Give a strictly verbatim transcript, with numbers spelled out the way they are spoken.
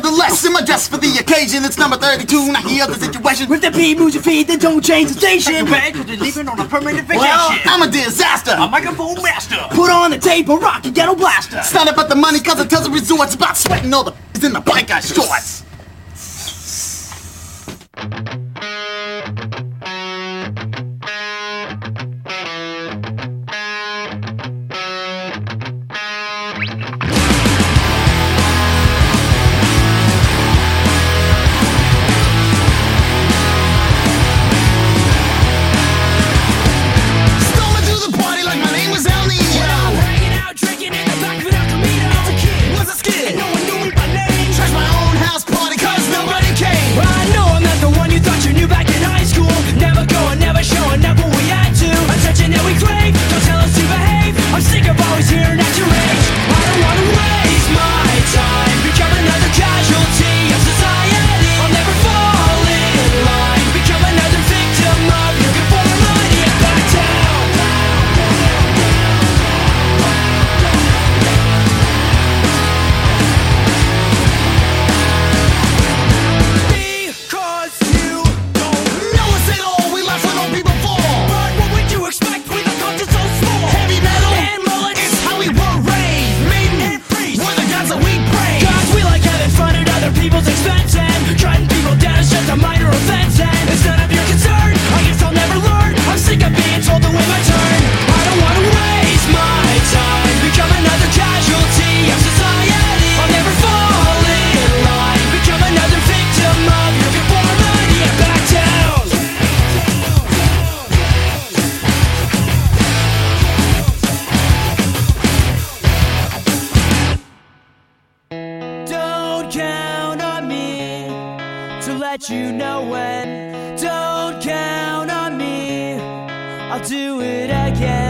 nevertheless, in my dress for the occasion, it's number thirty-two. Now here's the situation. With the beat moves your feet, then don't change the station. Back because they're leaving on a permanent vacation. Well, I'm a disaster. A microphone master. Put on the tape or rock your ghetto blaster. It's not about the money, cause it tells the resorts about sweating all the f***s in the biker shorts. Count on me to let you know when. Don't count on me, I'll do it again.